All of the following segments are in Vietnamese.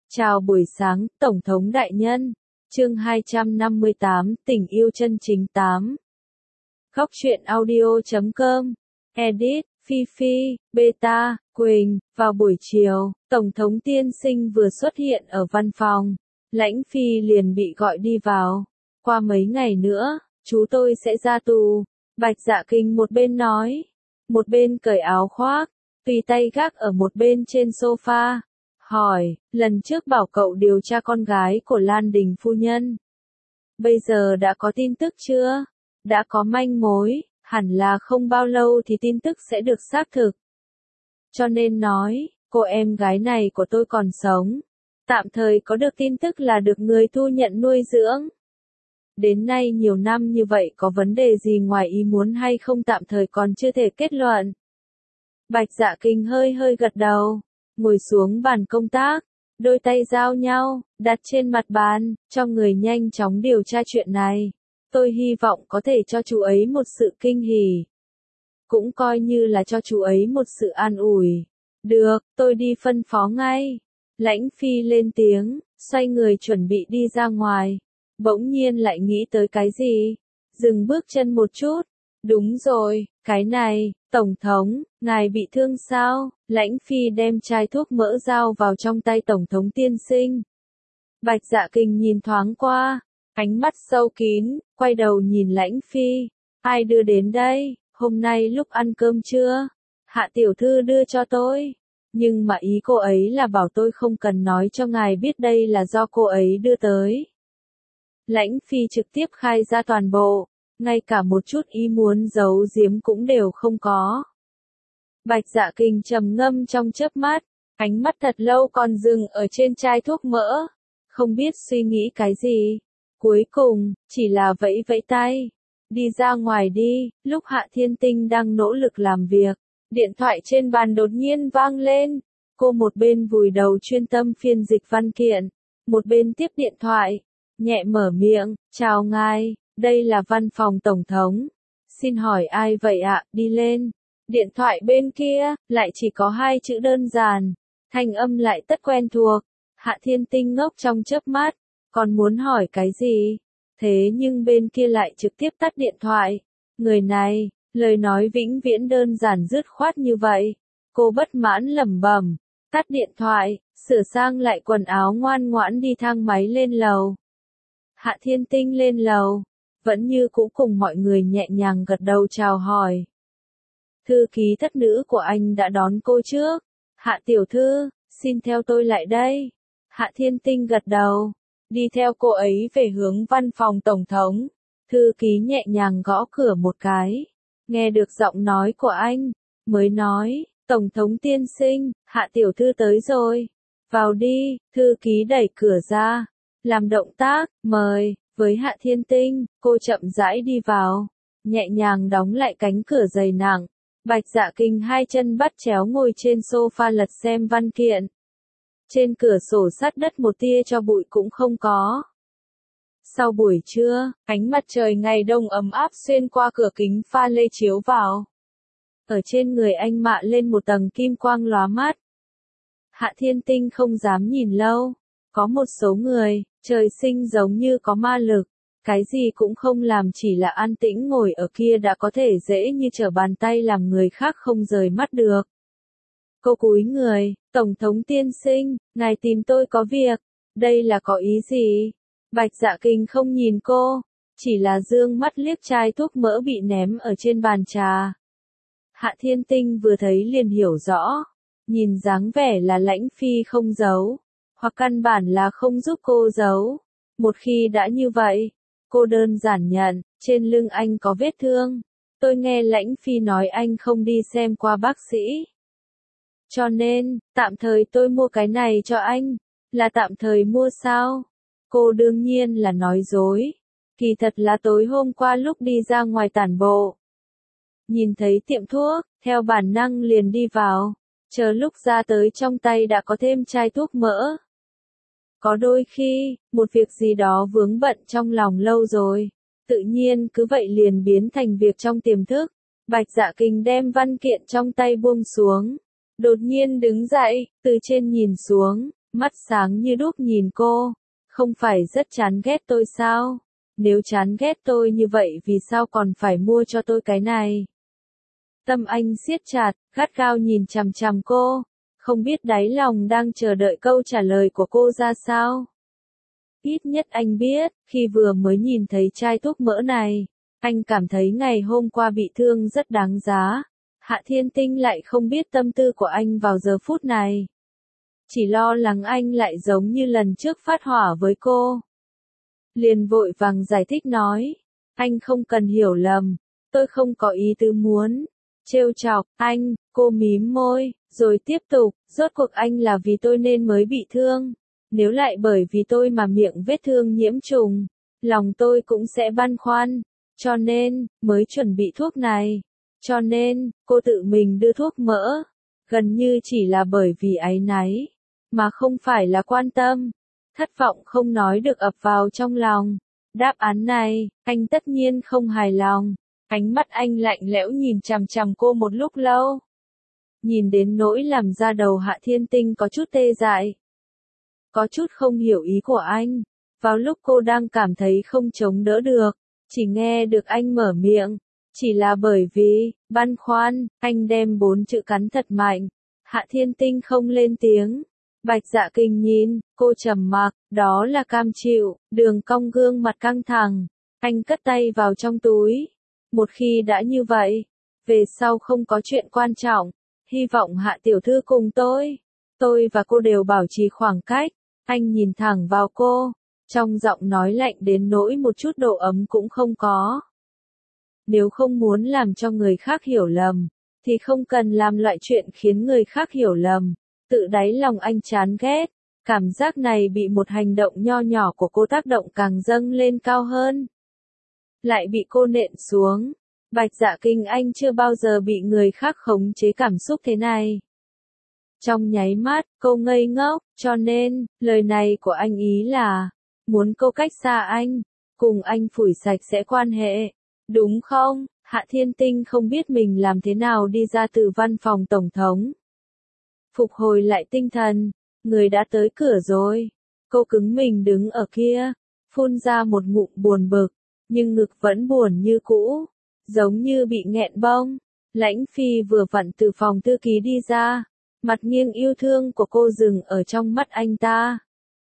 Chào buổi sáng, Tổng thống đại nhân. Chương 258, tình yêu chân chính 8. Góc truyện audio.com. Edit, Phi Phi, Beta, Quỳnh. Vào buổi chiều, Tổng thống tiên sinh vừa xuất hiện ở văn phòng. Lãnh Phi liền bị gọi đi vào. Qua mấy ngày nữa, chú tôi sẽ ra tù. Bạch Dạ Kinh một bên nói, một bên cởi áo khoác, tùy tay gác ở một bên trên sofa. Hỏi, lần trước bảo cậu điều tra con gái của Lan Đình phu nhân. Bây giờ đã có tin tức chưa? Đã có manh mối, hẳn là không bao lâu thì tin tức sẽ được xác thực. Cho nên nói, cô em gái này của tôi còn sống. Tạm thời có được tin tức là được người thu nhận nuôi dưỡng. Đến nay nhiều năm như vậy có vấn đề gì ngoài ý muốn hay không tạm thời còn chưa thể kết luận. Bạch Dạ Kinh hơi gật đầu. Ngồi xuống bàn công tác, đôi tay giao nhau, đặt trên mặt bàn, cho người nhanh chóng điều tra chuyện này. Tôi hy vọng có thể cho chú ấy một sự kinh hỉ. Cũng coi như là cho chú ấy một sự an ủi. Được, tôi đi phân phó ngay. Lãnh Phi lên tiếng, xoay người chuẩn bị đi ra ngoài. Bỗng nhiên lại nghĩ tới cái gì? Dừng bước chân một chút. Đúng rồi, cái này, Tổng thống, ngài bị thương sao? Lãnh Phi đem chai thuốc mỡ dao vào trong tay Tổng thống tiên sinh. Bạch Dạ Kinh nhìn thoáng qua, ánh mắt sâu kín, quay đầu nhìn Lãnh Phi. Ai đưa đến đây? Hôm nay lúc ăn cơm trưa, Hạ tiểu thư đưa cho tôi. Nhưng mà ý cô ấy là bảo tôi không cần nói cho ngài biết đây là do cô ấy đưa tới. Lãnh Phi trực tiếp khai ra toàn bộ. Ngay cả một chút ý muốn giấu giếm cũng đều không có. Bạch Dạ Kinh trầm ngâm trong chớp mắt, ánh mắt thật lâu còn dừng ở trên chai thuốc mỡ, không biết suy nghĩ cái gì. Cuối cùng, chỉ là vẫy vẫy tay, đi ra ngoài đi. Lúc Hạ Thiên Tinh đang nỗ lực làm việc, điện thoại trên bàn đột nhiên vang lên. Cô một bên vùi đầu chuyên tâm phiên dịch văn kiện, một bên tiếp điện thoại, nhẹ mở miệng, chào ngài. Đây là văn phòng Tổng thống. Xin hỏi ai vậy ạ? Đi lên. Điện thoại bên kia, lại chỉ có hai chữ đơn giản. Thanh âm lại tất quen thuộc. Hạ Thiên Tinh ngốc trong chớp mắt. Còn muốn hỏi cái gì? Thế nhưng bên kia lại trực tiếp tắt điện thoại. Người này, lời nói vĩnh viễn đơn giản dứt khoát như vậy. Cô bất mãn lẩm bẩm. Tắt điện thoại, sửa sang lại quần áo ngoan ngoãn đi thang máy lên lầu. Hạ Thiên Tinh lên lầu. Vẫn như cũ cùng mọi người nhẹ nhàng gật đầu chào hỏi. Thư ký thất nữ của anh đã đón cô trước. Hạ tiểu thư, xin theo tôi lại đây. Hạ Thiên Tinh gật đầu, đi theo cô ấy về hướng văn phòng Tổng thống. Thư ký nhẹ nhàng gõ cửa một cái. Nghe được giọng nói của anh, mới nói, Tổng thống tiên sinh, Hạ tiểu thư tới rồi. Vào đi. Thư ký đẩy cửa ra, làm động tác, mời. Với Hạ Thiên Tinh, cô chậm rãi đi vào, nhẹ nhàng đóng lại cánh cửa dày nặng. Bạch Dạ Kinh hai chân bắt chéo ngồi trên sofa lật xem văn kiện. Trên cửa sổ sát đất một tia cho bụi cũng không có. Sau buổi trưa, ánh mặt trời ngày đông ấm áp xuyên qua cửa kính pha lê chiếu vào. Ở trên người anh mạ lên một tầng kim quang lóa mắt. Hạ Thiên Tinh không dám nhìn lâu. Có một số người, trời sinh giống như có ma lực, cái gì cũng không làm chỉ là an tĩnh ngồi ở kia đã có thể dễ như trở bàn tay làm người khác không rời mắt được. Cô cúi người, Tổng thống tiên sinh, ngài tìm tôi có việc, đây là có ý gì? Bạch Dạ Kinh không nhìn cô, chỉ là dương mắt liếc chai thuốc mỡ bị ném ở trên bàn trà. Hạ Thiên Tinh vừa thấy liền hiểu rõ, nhìn dáng vẻ là Lãnh Phi không giấu. Hoặc căn bản là không giúp cô giấu. Một khi đã như vậy, cô đơn giản nhận, trên lưng anh có vết thương. Tôi nghe Lãnh Phi nói anh không đi xem qua bác sĩ. Cho nên, tạm thời tôi mua cái này cho anh. Là tạm thời mua sao? Cô đương nhiên là nói dối. Kỳ thật là tối hôm qua lúc đi ra ngoài tản bộ. Nhìn thấy tiệm thuốc, theo bản năng liền đi vào. Chờ lúc ra tới trong tay đã có thêm chai thuốc mỡ. Có đôi khi, một việc gì đó vướng bận trong lòng lâu rồi, tự nhiên cứ vậy liền biến thành việc trong tiềm thức. Bạch Dạ Kinh đem văn kiện trong tay buông xuống, đột nhiên đứng dậy, từ trên nhìn xuống, mắt sáng như đuốc nhìn cô. Không phải rất chán ghét tôi sao? Nếu chán ghét tôi như vậy vì sao còn phải mua cho tôi cái này? Tâm anh siết chặt, gắt gao nhìn chằm chằm cô. Không biết đáy lòng đang chờ đợi câu trả lời của cô ra sao. Ít nhất anh biết, khi vừa mới nhìn thấy chai thuốc mỡ này, anh cảm thấy ngày hôm qua bị thương rất đáng giá. Hạ Thiên Tinh lại không biết tâm tư của anh vào giờ phút này. Chỉ lo lắng anh lại giống như lần trước phát hỏa với cô. Liền vội vàng giải thích nói, anh không cần hiểu lầm, tôi không có ý tứ muốn trêu chọc anh. Cô mím môi, rồi tiếp tục, rốt cuộc anh là vì tôi nên mới bị thương. Nếu lại bởi vì tôi mà miệng vết thương nhiễm trùng, lòng tôi cũng sẽ băn khoăn, cho nên, mới chuẩn bị thuốc này. Cho nên, cô tự mình đưa thuốc mỡ, gần như chỉ là bởi vì áy náy, mà không phải là quan tâm. Thất vọng không nói được ập vào trong lòng. Đáp án này, anh tất nhiên không hài lòng. Ánh mắt anh lạnh lẽo nhìn chằm chằm cô một lúc lâu. Nhìn đến nỗi làm da đầu Hạ Thiên Tinh có chút tê dại. Có chút không hiểu ý của anh. Vào lúc cô đang cảm thấy không chống đỡ được, chỉ nghe được anh mở miệng. Chỉ là bởi vì, băn khoăn, anh đem 4 chữ cắn thật mạnh. Hạ Thiên Tinh không lên tiếng. Bạch Dạ Kinh nhìn, cô trầm mặc, đó là cam chịu, đường cong gương mặt căng thẳng. Anh cất tay vào trong túi. Một khi đã như vậy, về sau không có chuyện quan trọng, hy vọng Hạ tiểu thư cùng tôi và cô đều bảo trì khoảng cách. Anh nhìn thẳng vào cô, trong giọng nói lạnh đến nỗi một chút độ ấm cũng không có. Nếu không muốn làm cho người khác hiểu lầm, thì không cần làm loại chuyện khiến người khác hiểu lầm. Tự đáy lòng anh chán ghét, cảm giác này bị một hành động nho nhỏ của cô tác động càng dâng lên cao hơn. Lại bị cô nện xuống. Bạch Dạ Kinh anh chưa bao giờ bị người khác khống chế cảm xúc thế này. Trong nháy mắt, cô ngây ngốc, cho nên, lời này của anh ý là, muốn cô cách xa anh, cùng anh phủi sạch sẽ quan hệ, đúng không? Hạ Thiên Tinh không biết mình làm thế nào đi ra từ văn phòng tổng thống. Phục hồi lại tinh thần, người đã tới cửa rồi. Cô cứng mình đứng ở kia, phun ra một ngụm buồn bực, nhưng ngực vẫn buồn như cũ, giống như bị nghẹn bông. Lãnh Phi vừa vặn từ phòng thư ký đi ra, mặt nghiêng yêu thương của cô dừng ở trong mắt anh ta.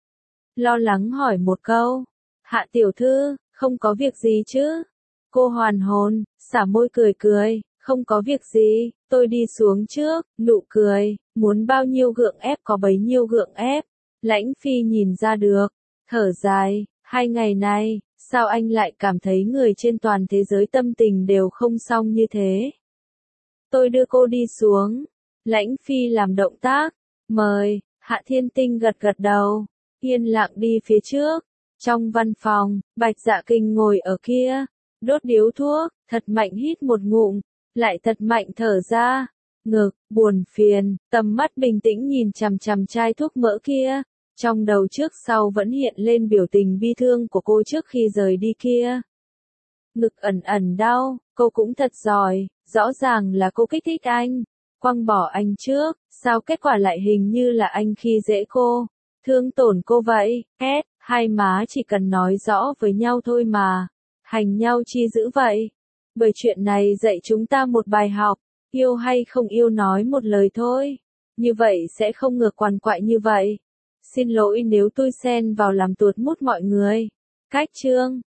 Lo lắng hỏi một câu, Hạ tiểu thư, không có việc gì chứ? Cô hoàn hồn, xả môi cười cười, không có việc gì, tôi đi xuống trước, nụ cười, muốn bao nhiêu gượng ép có bấy nhiêu gượng ép. Lãnh Phi nhìn ra được, thở dài, 2 ngày này, sao anh lại cảm thấy người trên toàn thế giới tâm tình đều không xong như thế? Tôi đưa cô đi xuống. Lãnh Phi làm động tác, mời. Hạ Thiên Tinh gật gật đầu, yên lặng đi phía trước. Trong văn phòng, Bạch Dạ Kinh ngồi ở kia, đốt điếu thuốc, thật mạnh hít một ngụm, lại thật mạnh thở ra. Ngực, buồn phiền, tầm mắt bình tĩnh nhìn chằm chằm chai thuốc mỡ kia. Trong đầu trước sau vẫn hiện lên biểu tình bi thương của cô trước khi rời đi kia. Ngực ẩn ẩn đau, cô cũng thật giỏi, rõ ràng là cô kích thích anh. Quăng bỏ anh trước, sao kết quả lại hình như là anh khi dễ cô, thương tổn cô vậy. Hai má chỉ cần nói rõ với nhau thôi mà, hành nhau chi dữ vậy. Bởi chuyện này dạy chúng ta một bài học, yêu hay không yêu nói một lời thôi, như vậy sẽ không ngược quằn quại như vậy. Xin lỗi nếu tôi xen vào làm tuột mút mọi người. Cách chương